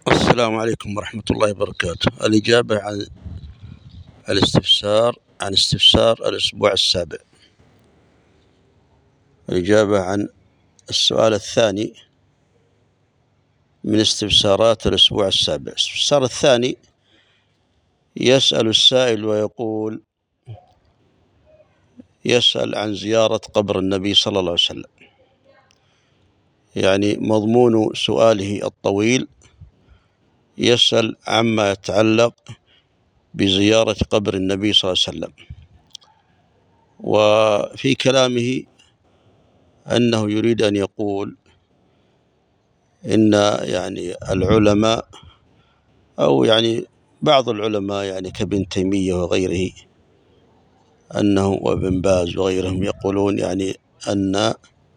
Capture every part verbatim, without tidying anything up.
السلام عليكم ورحمة الله وبركاته. الإجابة عن الاستفسار عن استفسار الأسبوع السابع. الإجابة عن السؤال الثاني من استفسارات الأسبوع السابع. الاستفسار الثاني: يسأل السائل ويقول يسأل عن زيارة قبر النبي صلى الله عليه وسلم. يعني مضمون سؤاله الطويل يسأل عما يتعلق بزيارة قبر النبي صلى الله عليه وسلم، وفي كلامه أنه يريد أن يقول إن يعني العلماء أو يعني بعض العلماء يعني كابن تيمية وغيره أنه وابن باز وغيرهم يقولون يعني أن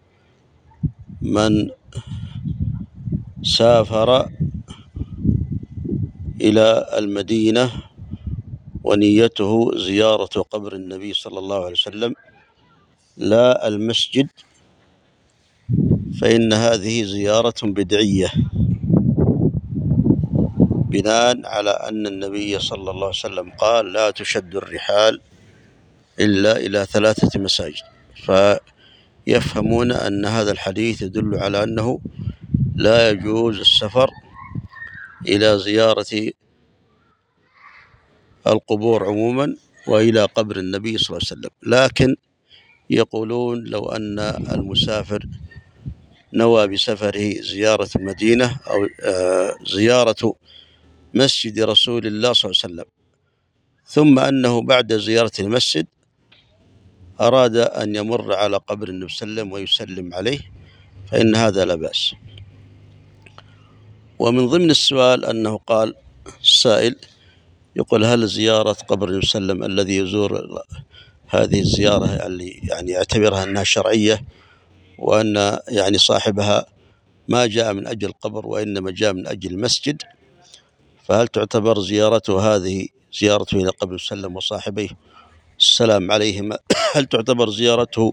من سافر إلى المدينة ونيته زيارة قبر النبي صلى الله عليه وسلم لا المسجد فإن هذه زيارة بدعية، بناء على أن النبي صلى الله عليه وسلم قال لا تشد الرحال إلا إلى ثلاثة مساجد. فيفهمون أن هذا الحديث يدل على أنه لا يجوز السفر إلى زيارة القبور عموما وإلى قبر النبي صلى الله عليه وسلم، لكن يقولون لو أن المسافر نوى بسفره زيارة المدينة أو زيارة مسجد رسول الله صلى الله عليه وسلم، ثم أنه بعد زيارة المسجد أراد أن يمر على قبر النبي صلى الله عليه وسلم ويسلم عليه، فإن هذا لا بأس. ومن ضمن السؤال أنه قال السائل يقول هل زيارة قبر النبي صلى الله عليه وسلم الذي يزور هذه الزيارة اللي يعني يعتبرها أنها شرعية، وأن يعني صاحبها ما جاء من أجل القبر وإنما جاء من أجل المسجد، فهل تعتبر زيارته هذه زيارته إلى قبر النبي صلى الله عليه وسلم وصاحبيه السلام عليهما هل تعتبر زيارته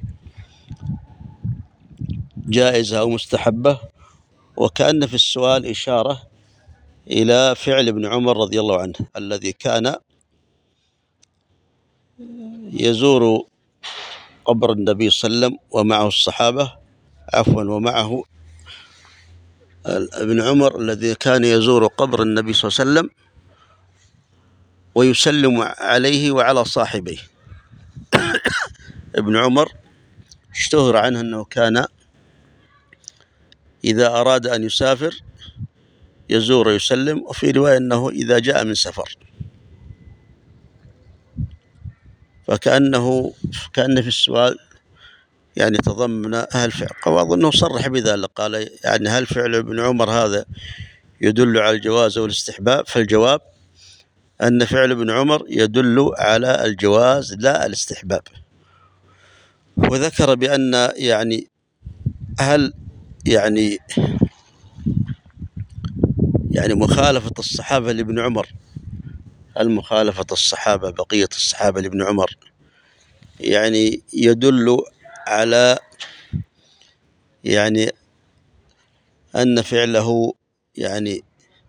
جائزة أو مستحبة؟ وكأن في السؤال إشارة إلى فعل ابن عمر رضي الله عنه الذي كان يزور قبر النبي صلى الله عليه وسلم ومعه الصحابة عفوا ومعه ابن عمر الذي كان يزور قبر النبي صلى الله عليه وسلم ويسلم عليه وعلى صاحبيه. ابن عمر اشتهر عنه أنه كان إذا أراد أن يسافر يزور ويسلم، وفي رواية أنه إذا جاء من سفر. فكأنه كأن في السؤال يعني تضمن هل فعل، وأظنه صرح بذلك قال يعني هل فعل ابن عمر هذا يدل على الجواز والاستحباب؟ فالجواب أن فعل ابن عمر يدل على الجواز لا الاستحباب. وذكر بأن يعني هل يعني يعني مخالفة الصحابة لابن عمر هل مخالفة الصحابة بقية الصحابة لابن عمر يعني يدل على يعني أن فعله يعني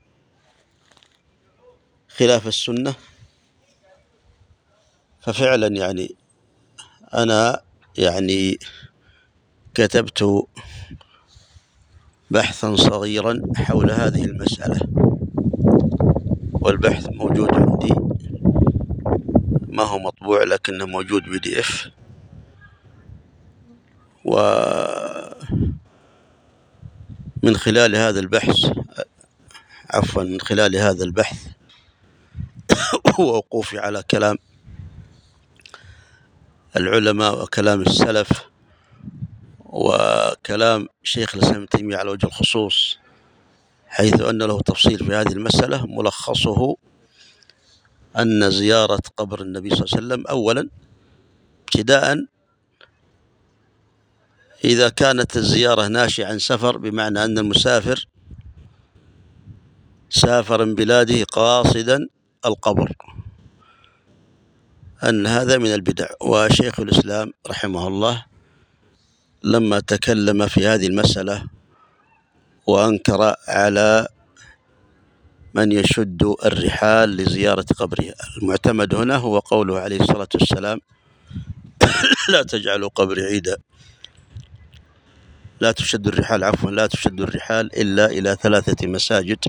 خلاف السنة؟ ففعلا يعني أنا يعني كتبت بحثا صغيرا حول هذه المسألة، والبحث موجود عندي، ما هو مطبوع لكنه موجود بي دي اف. ومن خلال هذا البحث عفوا من خلال هذا البحث ووقوفي على كلام العلماء وكلام السلف وكلام شيخ الإسلام ابن تيمية على وجه الخصوص، حيث أن له تفصيل في هذه المسألة، ملخصه أن زيارة قبر النبي صلى الله عليه وسلم أولا ابتداء إذا كانت الزيارة ناشئة عن سفر، بمعنى أن المسافر سافر من بلاده قاصدا القبر، أن هذا من البدع. وشيخ الإسلام رحمه الله لما تكلم في هذه المسألة وأنكر على من يشد الرحال لزيارة قبره. المعتمد هنا هو قوله عليه الصلاة والسلام: لا تجعلوا قبري عيدا، لا تشد الرحال عفوا لا تشد الرحال إلا إلى ثلاثة مساجد.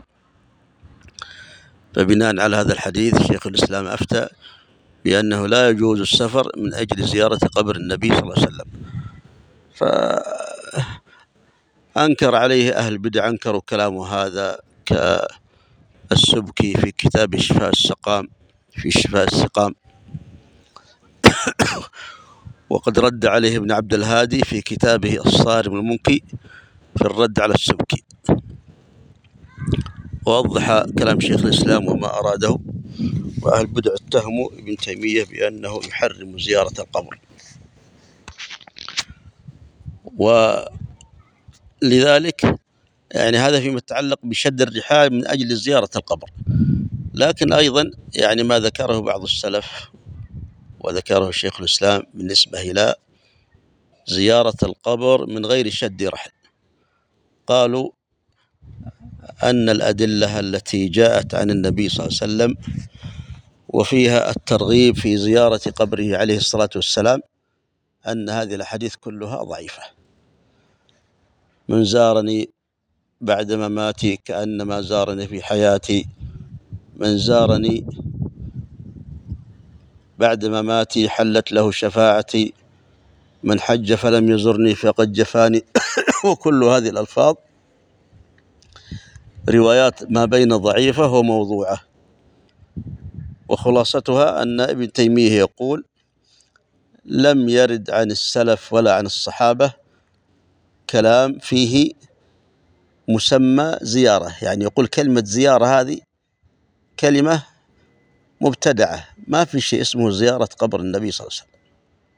فبناء على هذا الحديث شيخ الإسلام أفتى بأنه لا يجوز السفر من أجل زيارة قبر النبي صلى الله عليه وسلم. فأنكر عليه أهل البدع، أنكروا كلامه هذا كالسبكي في كتاب شفاء السقام في شفاء السقام، وقد رد عليه ابن عبد الهادي في كتابه الصارم المنكي في الرد على السبكي، ووضح كلام شيخ الإسلام وما أراده. وأهل البدع اتهموا ابن تيمية بأنه يحرم زيارة القبر، ولذلك يعني هذا فيما يتعلق بشد الرحال من أجل زيارة القبر. لكن أيضا يعني ما ذكره بعض السلف وذكره شيخ الإسلام بالنسبة إلى زيارة القبر من غير شد رحل، قالوا أن الأدلة التي جاءت عن النبي صلى الله عليه وسلم وفيها الترغيب في زيارة قبره عليه الصلاة والسلام أن هذه الأحاديث كلها ضعيفة. من زارني بعد مماتي كأنما زارني في حياتي، من زارني بعد مماتي حلت له شفاعتي، من حج فلم يزرني فقد جفاني. وكل هذه الألفاظ روايات ما بين ضعيفة وموضوعة، وخلاصتها أن ابن تيمية يقول: لم يرد عن السلف ولا عن الصحابة كلام فيه مسمى زيارة، يعني يقول كلمة زيارة هذه كلمة مبتدعة، ما في شيء اسمه زيارة قبر النبي صلى الله عليه وسلم.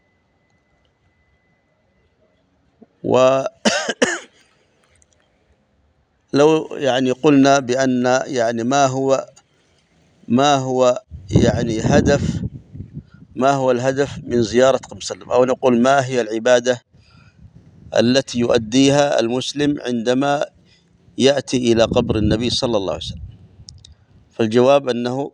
ولو يعني قلنا بأن يعني ما هو ما هو يعني هدف ما هو الهدف من زيارة قبر وسلم، أو نقول ما هي العبادة التي يؤديها المسلم عندما يأتي إلى قبر النبي صلى الله عليه وسلم، فالجواب أنه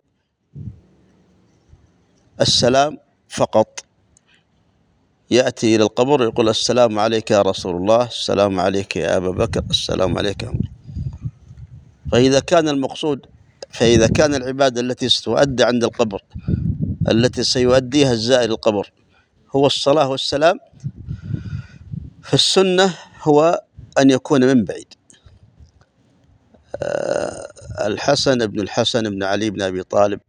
السلام فقط. يأتي إلى القبر ويقول: السلام عليك يا رسول الله، السلام عليك يا أبا بكر، السلام عليك يا عمر. فإذا كان المقصود فإذا كان العبادة التي ستؤدى عند القبر التي سيؤديها الزائر القبر هو الصلاة والسلام، فالسنة هو أن يكون من بعيد. الحسن بن الحسن بن علي بن أبي طالب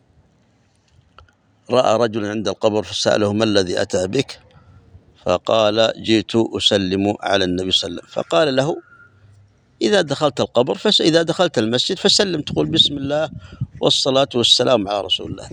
رأى رجلا عند القبر فسأله: ما الذي أتى بك؟ فقال: جئت أسلم على النبي صلى الله عليه وسلم. فقال له: إذا دخلت القبر فس إذا دخلت المسجد فسلم، تقول بسم الله والصلاة والسلام على رسول الله.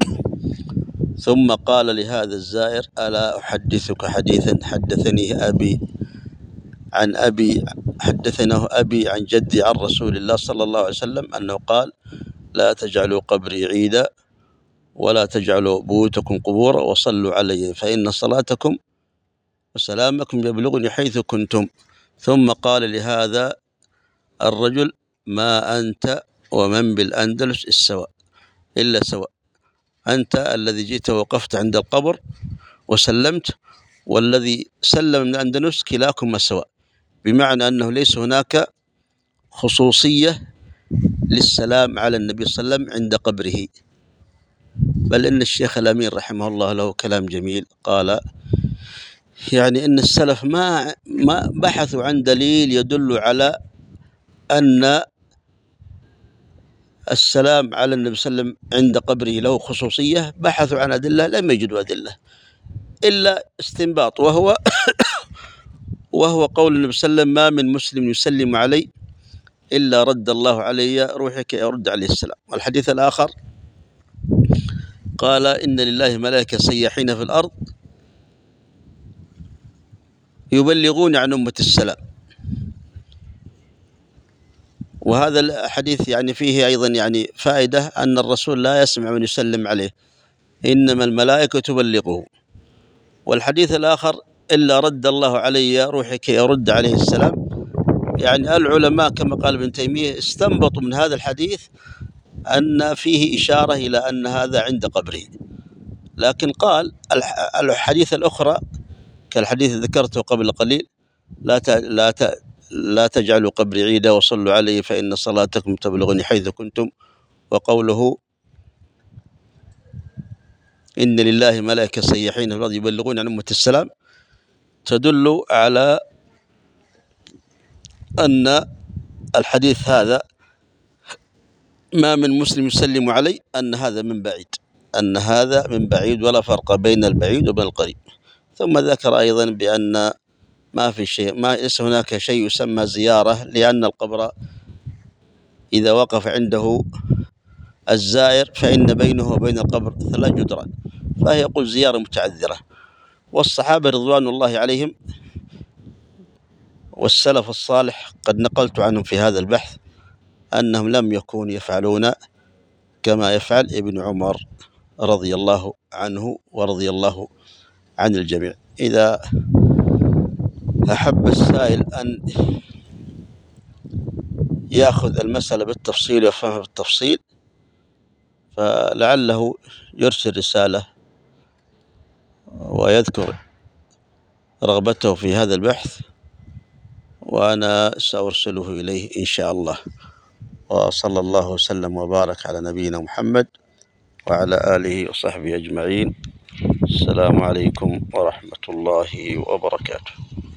ثم قال لهذا الزائر: ألا أحدثك حديثا حدثني أبي عن أبي حدثناه أبي عن جدي عن رسول الله صلى الله عليه وسلم أنه قال: لا تجعلوا قبري عيدا ولا تجعلوا بيوتكم قبورا وصلوا علي فإن صلاتكم وسلامكم يبلغني حيث كنتم. ثم قال لهذا الرجل: ما أنت ومن بالأندلس السواء إلا سواء، أنت الذي جئت ووقفت عند القبر وسلمت، والذي سلم من الأندلس كلاكما سواء، بمعنى أنه ليس هناك خصوصية للسلام على النبي صلى الله عليه وسلم عند قبره. بل إن الشيخ الأمين رحمه الله له كلام جميل، قال يعني إن السلف ما ما بحثوا عن دليل يدل على أن السلام على النبي صلى الله عليه وسلم عند قبره له خصوصية، بحثوا عن أدلة لم يجدوا أدلة إلا استنباط، وهو وهو قول النبي صلى الله عليه وسلم: ما من مسلم يسلم علي إلا رد الله علي روحك يرد عليه السلام. والحديث الآخر قال: إن لله ملائكة سياحين في الأرض يبلغون عن أمة السلام. وهذا الحديث يعني فيه أيضا يعني فائدة أن الرسول لا يسمع من يسلم عليه، إنما الملائكة تبلغه. والحديث الآخر: إلا رد الله علي روحك يرد عليه السلام، يعني العلماء كما قال ابن تيمية استنبطوا من هذا الحديث أن فيه إشارة إلى أن هذا عند قبره، لكن قال الحديث الأخرى كالحديث ذكرته قبل قليل: لا ت... لا ت... لا تجعلوا قبري عيدا وصلوا علي فإن صلاتكم تبلغني حيث كنتم، وقوله: إن لله ملائكة سياحين في الأرض يبلغون عن أمة السلام، تدل على أن الحديث هذا ما من مسلم يسلم علي أن هذا من بعيد، أن هذا من بعيد، ولا فرق بين البعيد وبين القريب. ثم ذكر أيضا بأن ما في شيء، ما ليس هناك شيء يسمى زيارة، لأن القبر إذا وقف عنده الزائر فإن بينه وبين القبر ثلاث جدران، فهي يقول زيارة متعذرة. والصحابة رضوان الله عليهم والسلف الصالح قد نقلت عنهم في هذا البحث أنهم لم يكونوا يفعلون كما يفعل ابن عمر رضي الله عنه ورضي الله عن الجميع. إذا أحب السائل أن يأخذ المسألة بالتفصيل ويفهمها بالتفصيل، فلعله يرسل رسالة ويذكر رغبته في هذا البحث، وأنا سأرسله إليه إن شاء الله. وصلى الله وسلم وبارك على نبينا محمد وعلى آله وصحبه أجمعين. السلام عليكم ورحمة الله وبركاته.